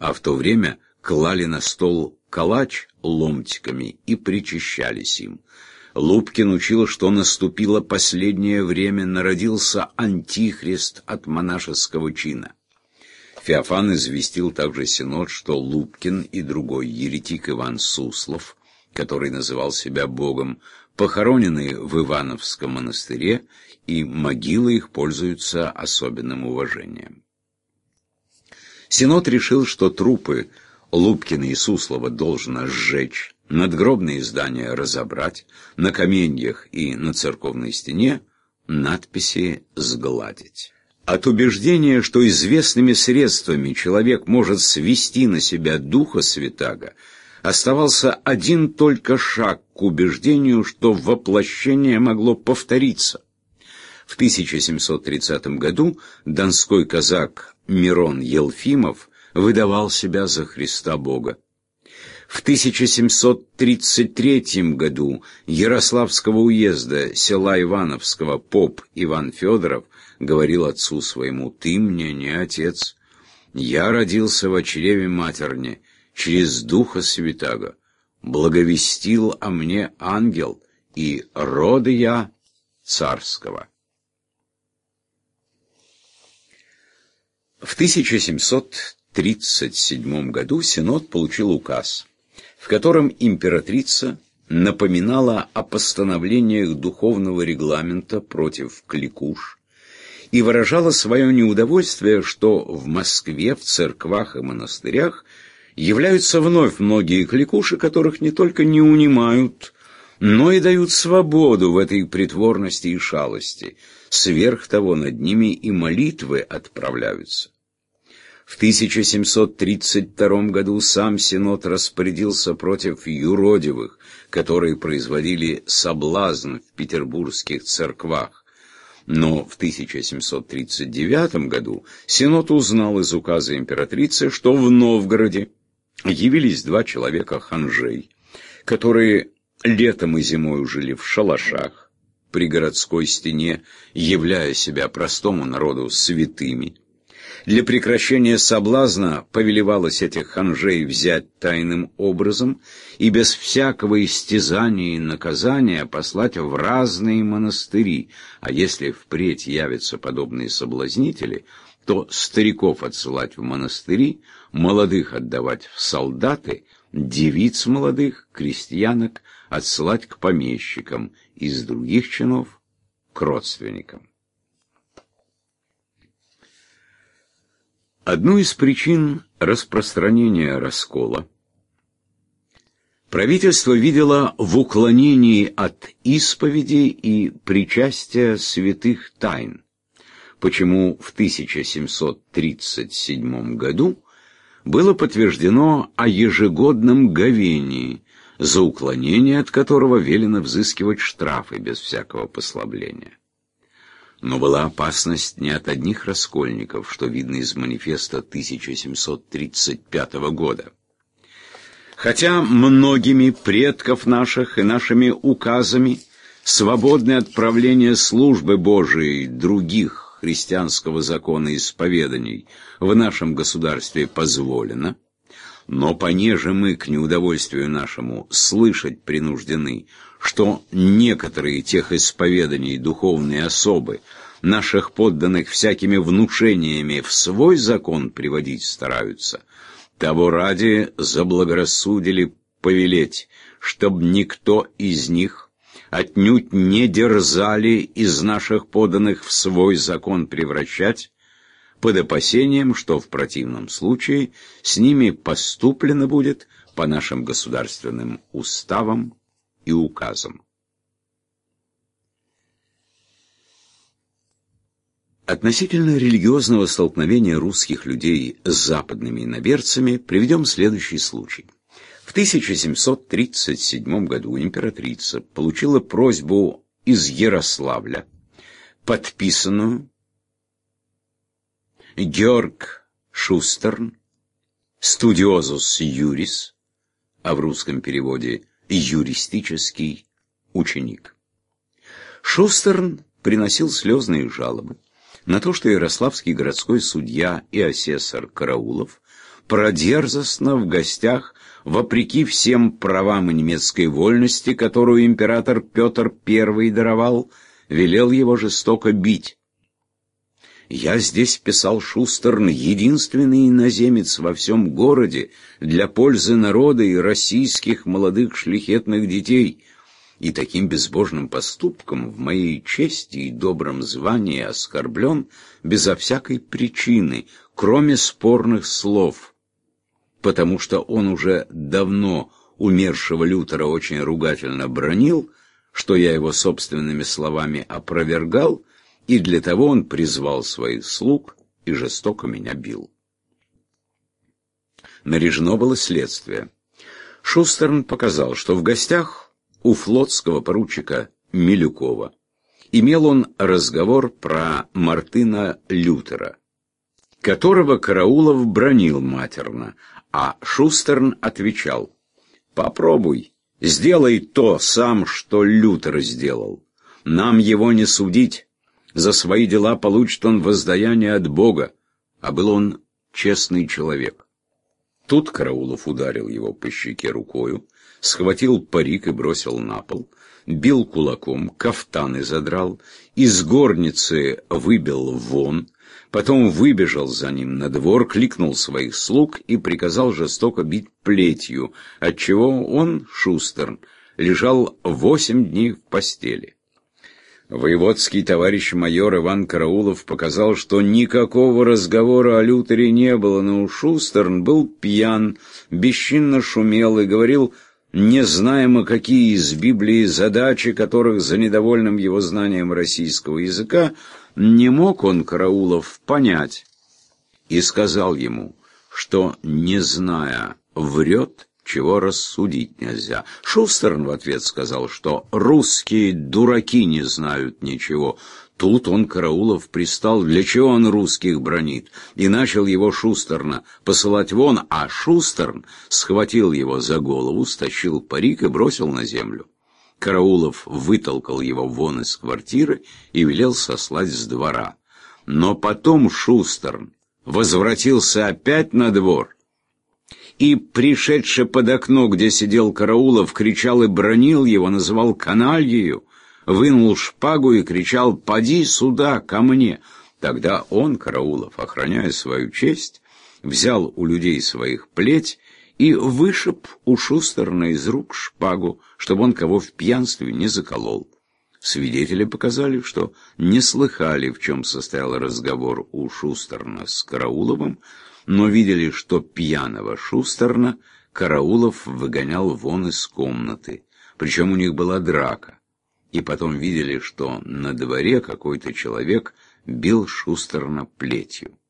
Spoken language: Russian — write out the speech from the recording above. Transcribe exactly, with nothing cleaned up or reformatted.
а в то время клали на стол калач ломтиками и причащались им. Лубкин учил, что наступило последнее время, народился антихрист от монашеского чина. Феофан известил также Синод, что Лубкин и другой еретик Иван Суслов, который называл себя богом, похоронены в Ивановском монастыре, и могилы их пользуются особенным уважением. Синод решил, что трупы Лубкина и Суслова должно сжечь, надгробные здания разобрать, на каменьях и на церковной стене надписи сгладить. От убеждения, что известными средствами человек может свести на себя Духа Святаго, оставался один только шаг к убеждению, что воплощение могло повториться. В тысяча семьсот тридцатом году донской казак Мирон Елфимов выдавал себя за Христа Бога. В тысяча семьсот тридцать третьем году Ярославского уезда села Ивановского поп Иван Федоров говорил отцу своему: «Ты мне не отец, я родился в чреве матерни, через Духа Святаго, благовестил о мне ангел, и рода я царского». В тысяча семьсот тридцать седьмом году Синод получил указ, в котором императрица напоминала о постановлениях духовного регламента против кликуш и выражала свое неудовольствие, что в Москве, в церквах и монастырях являются вновь многие кликуши, которых не только не унимают, но и дают свободу в этой притворности и шалости. Сверх того, над ними и молитвы отправляются. В тысяча семьсот тридцать втором году сам Синод распорядился против юродивых, которые производили соблазн в петербургских церквах. Но в тысяча семьсот тридцать девятом году Синод узнал из указа императрицы, что в Новгороде явились два человека ханжей, которые летом и зимой жили в шалашах при городской стене, являя себя простому народу святыми. Для прекращения соблазна повелевалось этих ханжей взять тайным образом и без всякого истязания и наказания послать в разные монастыри, а если впредь явятся подобные соблазнители, то стариков отсылать в монастыри, молодых отдавать в солдаты, девиц молодых, крестьянок отсылать к помещикам, из других чинов к родственникам. Одну из причин распространения раскола правительство видело в уклонении от исповеди и причастия святых тайн, почему в тысяча семьсот тридцать седьмом году было подтверждено о ежегодном говении, за уклонение от которого велено взыскивать штрафы без всякого послабления. Но была опасность не от одних раскольников, что видно из манифеста тысяча семьсот тридцать пятого года. Хотя многими предков наших и нашими указами свободное отправление службы Божией других христианского закона исповеданий в нашем государстве позволено, но понеже мы к неудовольствию нашему слышать принуждены, что некоторые тех исповеданий духовные особы наших подданных всякими внушениями в свой закон приводить стараются, того ради заблагорассудили повелеть, чтоб никто из них отнюдь не дерзали из наших подданных в свой закон превращать, под опасением, что в противном случае с ними поступлено будет по нашим государственным уставам и указам. Относительно религиозного столкновения русских людей с западными иноверцами приведем следующий случай. В тысяча семьсот тридцать седьмом году императрица получила просьбу из Ярославля, подписанную Георг Шустерн, студиозус юрис, а в русском переводе юристический ученик. Шустерн приносил слезные жалобы на то, что ярославский городской судья и асессор Караулов продерзостно в гостях, вопреки всем правам и немецкой вольности, которую император Петр Первый даровал, велел его жестоко бить. «Я здесь, — писал Шустерн, — единственный иноземец во всем городе для пользы народа и российских молодых шляхетных детей, и таким безбожным поступком в моей чести и добром звании оскорблен безо всякой причины, кроме спорных слов, потому что он уже давно умершего Лютера очень ругательно бранил, что я его собственными словами опровергал, и для того он призвал своих слуг и жестоко меня бил». Наряжено было следствие. Шустерн показал, что в гостях у флотского поручика Милюкова имел он разговор про Мартына Лютера, которого Караулов бранил матерно, а Шустерн отвечал: «Попробуй, сделай то сам, что Лютер сделал. Нам его не судить. За свои дела получит он воздаяние от Бога, а был он честный человек». Тут Караулов ударил его по щеке рукою, схватил парик и бросил на пол, бил кулаком, кафтаны задрал, из горницы выбил вон, потом выбежал за ним на двор, кликнул своих слуг и приказал жестоко бить плетью, отчего он, Шустерн, лежал восемь дней в постели. Воеводский товарищ майор Иван Караулов показал, что никакого разговора о Лютере не было, но Шустерн был пьян, бесчинно шумел и говорил незнаемо какие из Библии задачи, которых за недовольным его знанием российского языка не мог он, Караулов, понять, и сказал ему, что, не зная, врет, чего рассудить нельзя. Шустерн в ответ сказал, что русские дураки не знают ничего. Тут он, Караулов, пристал, для чего он русских бранит, и начал его, Шустерна, посылать вон, а Шустерн схватил его за голову, стащил парик и бросил на землю. Караулов вытолкал его вон из квартиры и велел сослать с двора. Но потом Шустерн возвратился опять на двор, и, пришедший под окно, где сидел Караулов, кричал и бранил его, называл канальею, вынул шпагу и кричал: «Поди сюда, ко мне!» Тогда он, Караулов, охраняя свою честь, взял у людей своих плеть и вышиб у Шустерна из рук шпагу, чтобы он кого в пьянстве не заколол. Свидетели показали, что не слыхали, в чем состоял разговор у Шустерна с Карауловым, но видели, что пьяного Шустерна Караулов выгонял вон из комнаты, причем у них была драка, и потом видели, что на дворе какой-то человек бил Шустерна плетью.